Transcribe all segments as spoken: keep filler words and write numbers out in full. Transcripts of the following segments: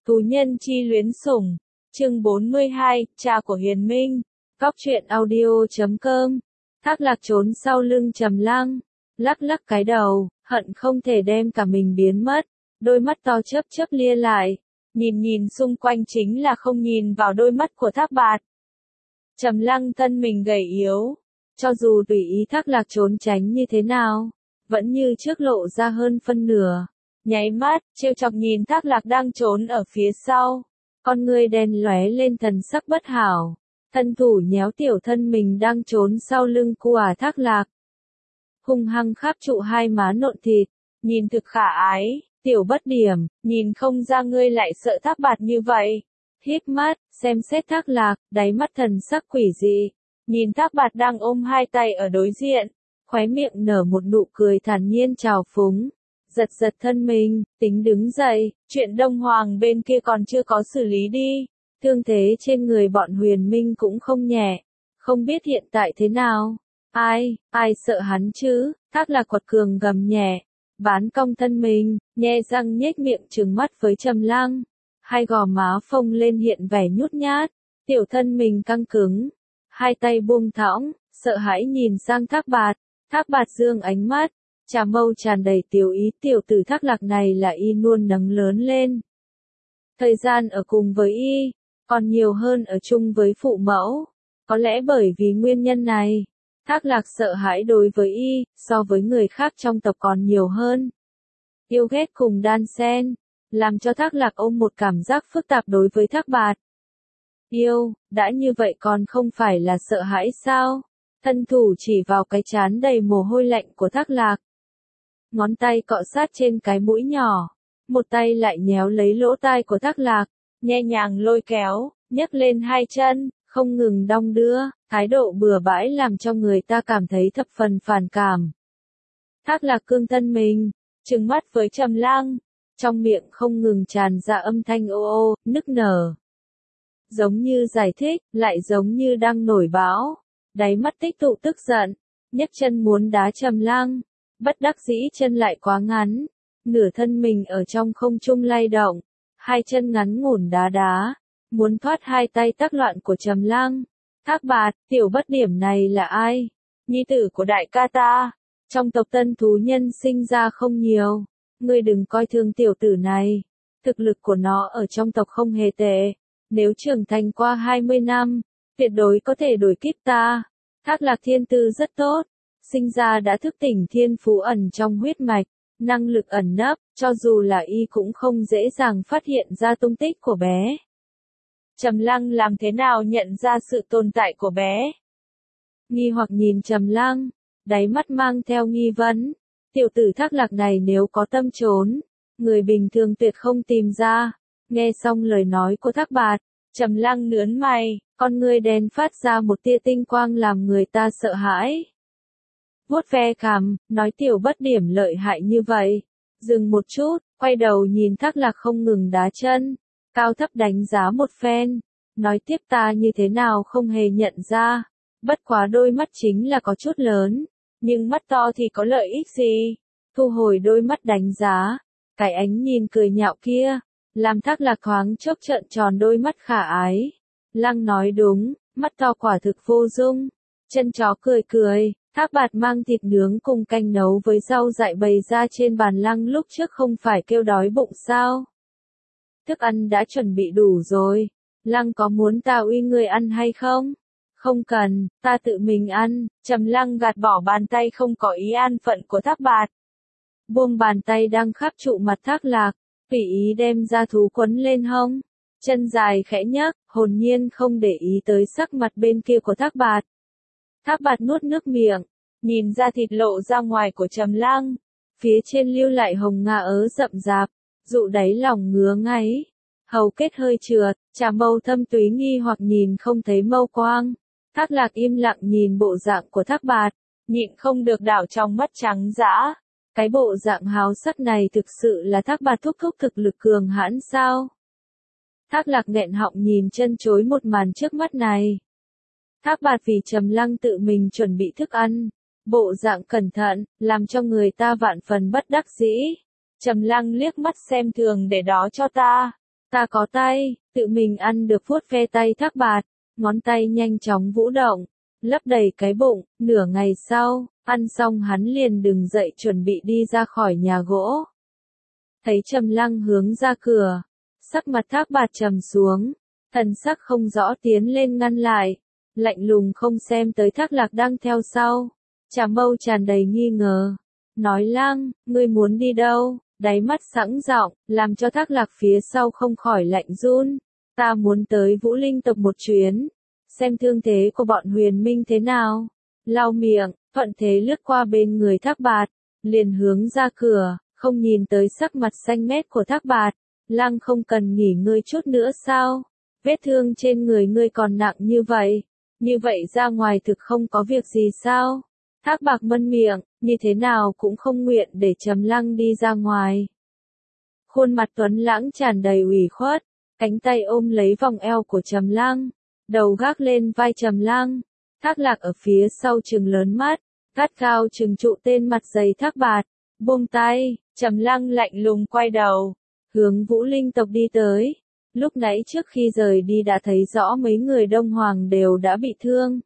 Tú nhân chi luyến sủng. Chương bốn mươi hai, cha của Hiền Minh. Góc truyện audio chấm com. Thác Lạc trốn sau lưng Trầm Lăng, lắc lắc cái đầu, hận không thể đem cả mình biến mất. Đôi mắt to chớp chớp lia lại, nhìn nhìn xung quanh chính là không nhìn vào đôi mắt của Thác Bạt. Trầm Lăng thân mình gầy yếu, cho dù tùy ý Thác Lạc trốn tránh như thế nào, vẫn như trước lộ ra hơn phân nửa. Nháy mắt, trêu chọc nhìn Thác Lạc đang trốn ở phía sau, con ngươi đen lóe lên thần sắc bất hảo, thân thủ nhéo tiểu thân mình đang trốn sau lưng của Thác Lạc. Hung hăng kháp trụ hai má nộn thịt, nhìn thực khả ái, tiểu bất điểm, nhìn không ra ngươi lại sợ Thác Bạt như vậy. Híp mắt, xem xét Thác Lạc, đáy mắt thần sắc quỷ dị, nhìn Thác Bạt đang ôm hai tay ở đối diện, khóe miệng nở một nụ cười thản nhiên trào phúng. Giật giật thân mình, tính đứng dậy, chuyện Đông Hoàng bên kia còn chưa có xử lý đi. Thương thế trên người bọn Huyền Minh cũng không nhẹ, không biết hiện tại thế nào. Ai, ai sợ hắn chứ? Thác Lạc quật cường gầm nhẹ, bán cong thân mình, nhe răng nhếch miệng trừng mắt với Trầm Lăng. Hai gò má phồng lên hiện vẻ nhút nhát, tiểu thân mình căng cứng, hai tay buông thõng, sợ hãi nhìn sang Thác Bạt. Thác Bạt dương ánh mắt, trà mâu tràn đầy tiểu ý, tiểu tử Thác Lạc này là y nuôi nấng lớn lên. Thời gian ở cùng với y, còn nhiều hơn ở chung với phụ mẫu. Có lẽ bởi vì nguyên nhân này, Thác Lạc sợ hãi đối với y, so với người khác trong tộc còn nhiều hơn. Yêu ghét cùng đan xen, làm cho Thác Lạc ôm một cảm giác phức tạp đối với Thác Bạt. Yêu, đã như vậy còn không phải là sợ hãi sao? Thân thủ chỉ vào cái trán đầy mồ hôi lạnh của Thác Lạc. Ngón tay cọ sát trên cái mũi nhỏ, một tay lại nhéo lấy lỗ tai của Thác Lạc, nhẹ nhàng lôi kéo, nhấc lên hai chân, không ngừng đong đưa, thái độ bừa bãi làm cho người ta cảm thấy thập phần phản cảm. Thác Lạc cương thân mình, trừng mắt với Trầm Lăng, trong miệng không ngừng tràn ra âm thanh ô ô, nức nở. Giống như giải thích, lại giống như đang nổi bão, đáy mắt tích tụ tức giận, nhấc chân muốn đá Trầm Lăng. Bất đắc dĩ chân lại quá ngắn, nửa thân mình ở trong không trung lay động, hai chân ngắn ngủn đá đá, muốn thoát hai tay tác loạn của Trầm Lăng. Thác Bạt, tiểu bất điểm này là ai? Nhi tử của đại ca ta, trong tộc Tân thú nhân sinh ra không nhiều, ngươi đừng coi thường tiểu tử này, thực lực của nó ở trong tộc không hề tệ, nếu trưởng thành qua hai mươi năm, tuyệt đối có thể đuổi kịp ta. Thác Lạc thiên tư rất tốt, sinh ra đã thức tỉnh thiên phú ẩn trong huyết mạch, năng lực ẩn nấp, cho dù là y cũng không dễ dàng phát hiện ra tung tích của bé. Trầm Lăng làm thế nào nhận ra sự tồn tại của bé? Nghi hoặc nhìn Trầm Lăng, đáy mắt mang theo nghi vấn, tiểu tử Thác Lạc này nếu có tâm trốn, người bình thường tuyệt không tìm ra. Nghe xong lời nói của Thác Bạt, Trầm Lăng nhướng mày, con ngươi đen phát ra một tia tinh quang làm người ta sợ hãi. Vuốt ve cằm, nói tiểu bất điểm lợi hại như vậy. Dừng một chút, quay đầu nhìn Thác Lạc không ngừng đá chân, cao thấp đánh giá một phen, nói tiếp ta như thế nào không hề nhận ra, bất quá đôi mắt chính là có chút lớn, nhưng mắt to thì có lợi ích gì? Thu hồi đôi mắt đánh giá, cái ánh nhìn cười nhạo kia, làm Thác Lạc thoáng chốc trợn tròn đôi mắt khả ái. Lăng nói đúng, mắt to quả thực vô dung. Chân chó cười cười. Thác Bạt mang thịt nướng cùng canh nấu với rau dại bày ra trên bàn Lăng lúc trước không phải kêu đói bụng sao? Thức ăn đã chuẩn bị đủ rồi, Lăng có muốn ta uy người ăn hay không? Không cần, ta tự mình ăn. Trầm Lăng gạt bỏ bàn tay không có ý an phận của Thác Bạt. Buông bàn tay đang kháp trụ mặt Thác Lạc, tùy ý đem ra thú quấn lên hông. Chân dài khẽ nhấc, hồn nhiên không để ý tới sắc mặt bên kia của Thác Bạt. Thác Bạt nuốt nước miệng, nhìn ra thịt lộ ra ngoài của Trầm Lăng, phía trên lưu lại hồng nga ớ rậm rạp, dụ đáy lòng ngứa ngáy, hầu kết hơi trượt, trà mâu thâm túy nghi hoặc nhìn không thấy mâu quang. Thác Lạc im lặng nhìn bộ dạng của Thác Bạt, nhịn không được đảo trong mắt trắng dã. Cái bộ dạng háo sắc này thực sự là Thác Bạt thúc thúc thực lực cường hãn sao? Thác Lạc nghẹn họng nhìn chân chối một màn trước mắt này. Thác Bạt vì Trầm Lăng tự mình chuẩn bị thức ăn, bộ dạng cẩn thận, làm cho người ta vạn phần bất đắc dĩ. Trầm Lăng liếc mắt xem thường để đó cho ta. Ta có tay, tự mình ăn được vuốt ve tay Thác Bạt, ngón tay nhanh chóng vũ động, lấp đầy cái bụng, nửa ngày sau, ăn xong hắn liền đứng dậy chuẩn bị đi ra khỏi nhà gỗ. Thấy Trầm Lăng hướng ra cửa, sắc mặt Thác Bạt trầm xuống, thần sắc không rõ tiến lên ngăn lại, lạnh lùng không xem tới Thác Lạc đang theo sau, Trà Mâu tràn đầy nghi ngờ, nói: Lăng, ngươi muốn đi đâu? Đáy mắt sẵn giọng, làm cho Thác Lạc phía sau không khỏi lạnh run. Ta muốn tới Vũ Linh tộc một chuyến, xem thương thế của bọn Huyền Minh thế nào. Lau miệng, thuận thế lướt qua bên người Thác Bạt, liền hướng ra cửa, không nhìn tới sắc mặt xanh mét của Thác Bạt. Lăng, không cần nghỉ ngơi chút nữa sao? Vết thương trên người ngươi còn nặng như vậy, như vậy ra ngoài thực không có việc gì sao? Thác Bạt mân miệng, như thế nào cũng không nguyện để Trầm Lăng đi ra ngoài. Khuôn mặt tuấn lãng tràn đầy ủy khuất, cánh tay ôm lấy vòng eo của Trầm Lăng, đầu gác lên vai Trầm Lăng. Thác Lạc ở phía sau trừng lớn mắt, gắt gao trừng trụ tên mặt dày Thác Bạt, buông tay. Trầm Lăng lạnh lùng quay đầu, hướng Vũ Linh tộc đi tới. Lúc nãy trước khi rời đi đã thấy rõ mấy người Đông Hoàng đều đã bị thương.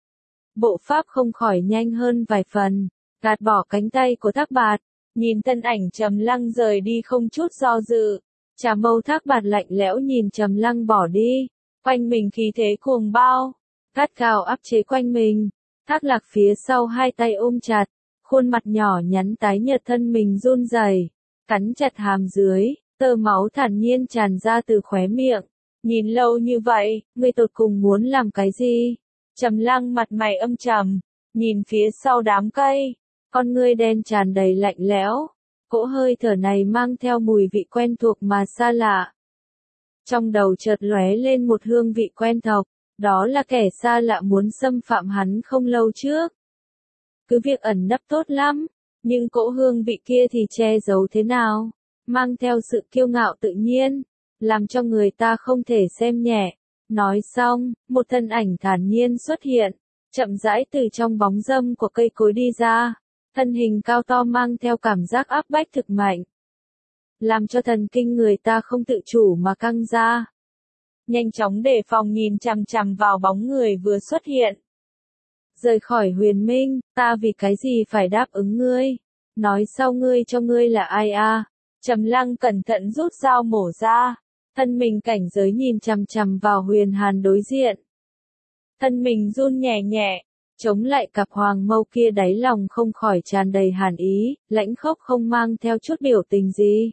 Bộ pháp không khỏi nhanh hơn vài phần, gạt bỏ cánh tay của Thác Bạt, nhìn thân ảnh Trầm Lăng rời đi không chút do dự. Trà Mâu Thác Bạt lạnh lẽo nhìn Trầm Lăng bỏ đi, quanh mình khí thế cuồng bao, gắt gao áp chế quanh mình. Thác Lạc phía sau hai tay ôm chặt, khuôn mặt nhỏ nhắn tái nhợt, thân mình run rẩy, cắn chặt hàm dưới, tơ máu thản nhiên tràn ra từ khóe miệng. Nhìn lâu như vậy, ngươi tột cùng muốn làm cái gì? Trầm Lăng mặt mày âm trầm, nhìn phía sau đám cây, con ngươi đen tràn đầy lạnh lẽo, cỗ hơi thở này mang theo mùi vị quen thuộc mà xa lạ. Trong đầu chợt lóe lên một hương vị quen thuộc, đó là kẻ xa lạ muốn xâm phạm hắn không lâu trước. Cứ việc ẩn nấp tốt lắm, nhưng cỗ hương vị kia thì che giấu thế nào, mang theo sự kiêu ngạo tự nhiên, làm cho người ta không thể xem nhẹ. Nói xong, một thân ảnh thản nhiên xuất hiện, chậm rãi từ trong bóng râm của cây cối đi ra, thân hình cao to mang theo cảm giác áp bách thực mạnh, làm cho thần kinh người ta không tự chủ mà căng ra. Nhanh chóng đề phòng nhìn chằm chằm vào bóng người vừa xuất hiện. Rời khỏi Huyền Minh, ta vì cái gì phải đáp ứng ngươi? Nói sau ngươi cho ngươi là ai a? Trầm Lăng cẩn thận rút dao mổ ra, thân mình cảnh giới nhìn chằm chằm vào Huyền Hàn đối diện. Thân mình run nhẹ nhẹ, chống lại cặp hoàng mâu kia, đáy lòng không khỏi tràn đầy hàn ý, lãnh khốc không mang theo chút biểu tình gì.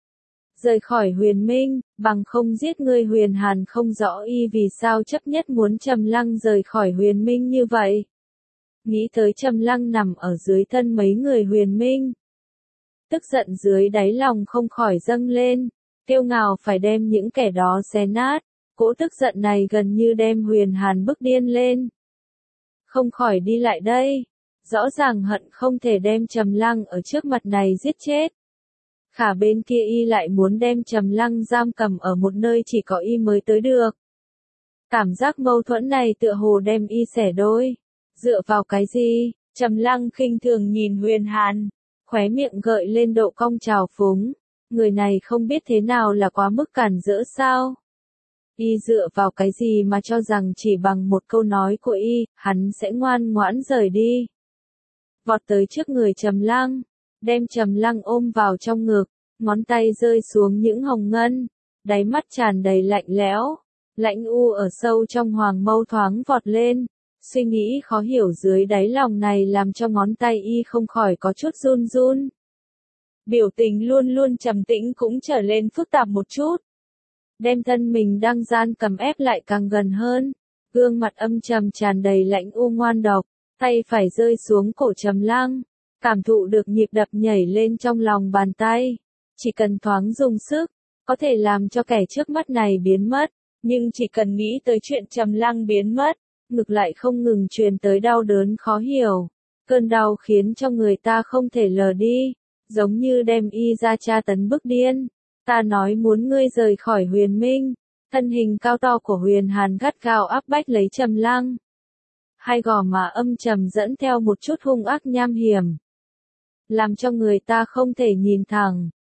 Rời khỏi Huyền Minh, bằng không giết ngươi. Huyền Hàn không rõ y vì sao chấp nhất muốn Trầm Lăng rời khỏi Huyền Minh như vậy. Nghĩ tới Trầm Lăng nằm ở dưới thân mấy người Huyền Minh, tức giận dưới đáy lòng không khỏi dâng lên, kiêu ngạo phải đem những kẻ đó xé nát. Cỗ tức giận này gần như đem Huyền Hàn bức điên lên. Không khỏi đi lại đây, rõ ràng hận không thể đem Trầm Lăng ở trước mặt này giết chết. Khả bên kia y lại muốn đem Trầm Lăng giam cầm ở một nơi chỉ có y mới tới được. Cảm giác mâu thuẫn này tựa hồ đem y xẻ đôi. Dựa vào cái gì? Trầm Lăng khinh thường nhìn Huyền Hàn, khóe miệng gợi lên độ cong trào phúng. Người này không biết thế nào là quá mức cản rỡ sao? Y dựa vào cái gì mà cho rằng chỉ bằng một câu nói của y, hắn sẽ ngoan ngoãn rời đi? Vọt tới trước người Trầm Lăng, đem Trầm Lăng ôm vào trong ngực, ngón tay rơi xuống những hồng ngân, đáy mắt tràn đầy lạnh lẽo, lãnh u ở sâu trong hoàng mâu thoáng vọt lên. Suy nghĩ khó hiểu dưới đáy lòng này làm cho ngón tay y không khỏi có chút run run. Biểu tình luôn luôn trầm tĩnh cũng trở lên phức tạp một chút. Đem thân mình đang gian cầm ép lại càng gần hơn, gương mặt âm trầm tràn đầy lãnh u ngoan độc, tay phải rơi xuống cổ Trầm Lăng, cảm thụ được nhịp đập nhảy lên trong lòng bàn tay. Chỉ cần thoáng dùng sức, có thể làm cho kẻ trước mắt này biến mất, nhưng chỉ cần nghĩ tới chuyện Trầm Lăng biến mất, ngực lại không ngừng truyền tới đau đớn khó hiểu. Cơn đau khiến cho người ta không thể lờ đi, giống như đem y ra tra tấn bức điên. Ta nói muốn ngươi rời khỏi Huyền Minh. Thân hình cao to của Huyền Hàn gắt gao áp bách lấy Trầm Lăng. Hai gò má âm trầm dẫn theo một chút hung ác nham hiểm, làm cho người ta không thể nhìn thẳng.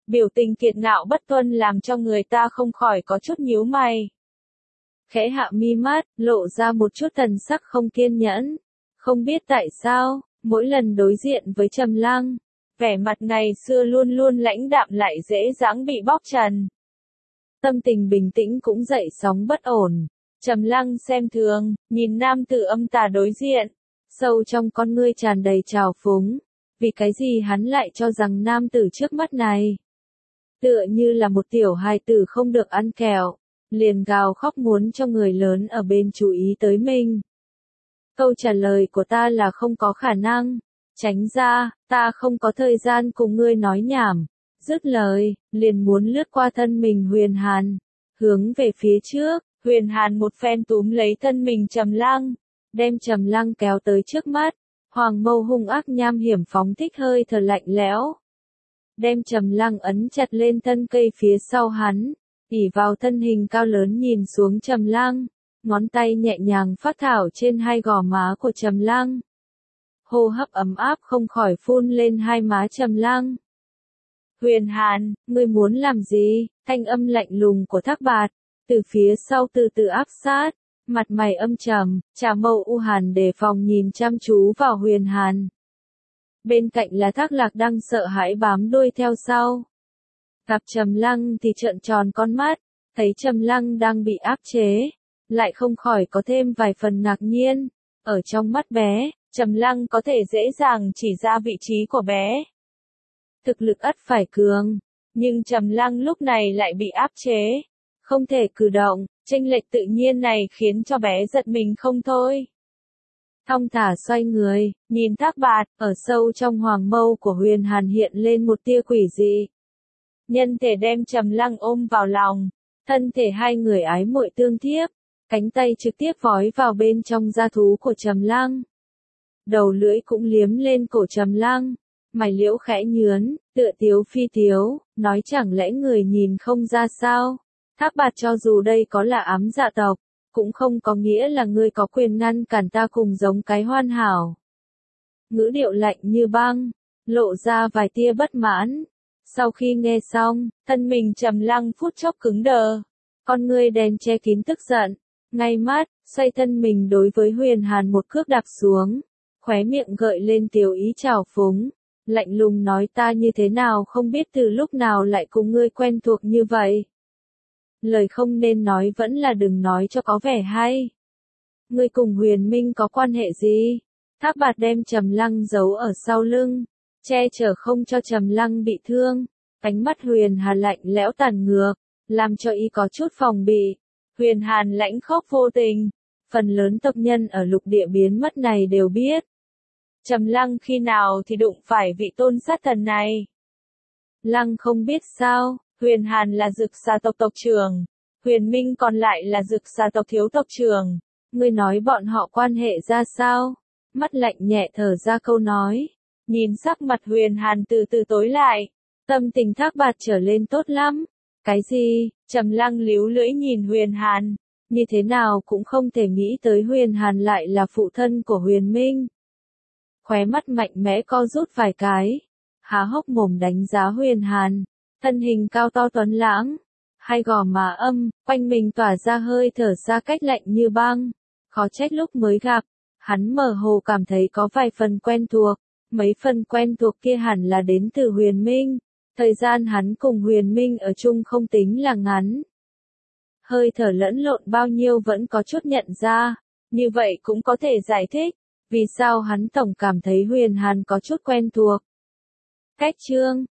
Biểu tình kiệt ngạo bất tuân làm cho người ta không khỏi có chút nhíu mày. Khẽ hạ mi mắt, lộ ra một chút thần sắc không kiên nhẫn. Không biết tại sao, mỗi lần đối diện với Trầm Lăng, vẻ mặt ngày xưa luôn luôn lãnh đạm lại dễ dàng bị bóc trần. Tâm tình bình tĩnh cũng dậy sóng bất ổn. Trầm Lăng xem thường, nhìn nam tử âm tà đối diện, sâu trong con ngươi tràn đầy trào phúng. Vì cái gì hắn lại cho rằng nam tử trước mắt này tựa như là một tiểu hài tử không được ăn kẹo, liền gào khóc muốn cho người lớn ở bên chú ý tới mình. Câu trả lời của ta là không có khả năng. Tránh ra, ta không có thời gian cùng ngươi nói nhảm. Dứt lời, liền muốn lướt qua thân mình Huyền Hàn, hướng về phía trước. Huyền Hàn một phen túm lấy thân mình Trầm Lăng, đem Trầm Lăng kéo tới trước mắt. Hoàng mâu hung ác nham hiểm phóng thích hơi thở lạnh lẽo, đem Trầm Lăng ấn chặt lên thân cây phía sau hắn, ỉ vào thân hình cao lớn nhìn xuống Trầm Lăng, ngón tay nhẹ nhàng phác thảo trên hai gò má của Trầm Lăng. Hô hấp ấm áp không khỏi phun lên hai má Trầm Lăng. Huyền Hàn, ngươi muốn làm gì? Thanh âm lạnh lùng của Thác Bạt, từ phía sau từ từ áp sát, mặt mày âm trầm, Trà Mâu U Hàn đề phòng nhìn chăm chú vào Huyền Hàn. Bên cạnh là Thác Lạc đang sợ hãi bám đuôi theo sau. Gặp Trầm Lăng thì trợn tròn con mắt, thấy Trầm Lăng đang bị áp chế, lại không khỏi có thêm vài phần ngạc nhiên. Ở trong mắt bé, Trầm Lăng có thể dễ dàng chỉ ra vị trí của bé. Thực lực ắt phải cường, nhưng Trầm Lăng lúc này lại bị áp chế, không thể cử động, chênh lệch tự nhiên này khiến cho bé giật mình không thôi. Thong thả xoay người, nhìn Thác Bạt, ở sâu trong hoàng mâu của Huyền Hàn hiện lên một tia quỷ dị. Nhân thể đem Trầm Lăng ôm vào lòng, thân thể hai người ái muội tương thiếp, cánh tay trực tiếp vói vào bên trong da thú của Trầm Lăng. Đầu lưỡi cũng liếm lên cổ Trầm Lăng, mày liễu khẽ nhướn, tựa tiếu phi tiếu, nói chẳng lẽ người nhìn không ra sao? Thác Bạt, cho dù đây có là ám dạ tộc, cũng không có nghĩa là ngươi có quyền ngăn cản ta cùng giống cái hoàn hảo. Ngữ điệu lạnh như băng, lộ ra vài tia bất mãn. Sau khi nghe xong, thân mình Trầm Lăng phút chốc cứng đờ, con ngươi đen che kín tức giận, ngay mắt, xoay thân mình đối với Huyền Hàn một cước đạp xuống, khóe miệng gợi lên tiểu ý trào phúng, lạnh lùng nói ta như thế nào không biết từ lúc nào lại cùng ngươi quen thuộc như vậy. Lời không nên nói vẫn là đừng nói cho có vẻ hay. Ngươi cùng Huyền Minh có quan hệ gì? Thác Bạt đem Trầm Lăng giấu ở sau lưng, che chở không cho Trầm Lăng bị thương. Ánh mắt Huyền Hàn lạnh lẽo tàn ngược, làm cho y có chút phòng bị. Huyền Hàn lãnh khốc vô tình, phần lớn tộc nhân ở lục địa biến mất này đều biết. Trầm Lăng khi nào thì đụng phải vị tôn sát thần này? Lăng không biết sao, Huyền Hàn là Dực Xà tộc tộc trưởng, Huyền Minh còn lại là Dực Xà tộc thiếu tộc trưởng. Ngươi nói bọn họ quan hệ ra sao? Mắt lạnh nhẹ thở ra câu nói, nhìn sắc mặt Huyền Hàn từ từ tối lại, tâm tình Thác Bạt trở lên tốt lắm. Cái gì? Trầm Lăng líu lưỡi nhìn Huyền Hàn, như thế nào cũng không thể nghĩ tới Huyền Hàn lại là phụ thân của Huyền Minh. Khóe mắt mạnh mẽ co rút vài cái, há hốc mồm đánh giá Huyền Hàn, thân hình cao to tuấn lãng, hai gò má âm, quanh mình tỏa ra hơi thở xa cách lạnh như băng, khó trách lúc mới gặp, hắn mơ hồ cảm thấy có vài phần quen thuộc, mấy phần quen thuộc kia hẳn là đến từ Huyền Minh, thời gian hắn cùng Huyền Minh ở chung không tính là ngắn. Hơi thở lẫn lộn bao nhiêu vẫn có chút nhận ra, như vậy cũng có thể giải thích, vì sao hắn tổng cảm thấy Huyền Hàn có chút quen thuộc. Cách chương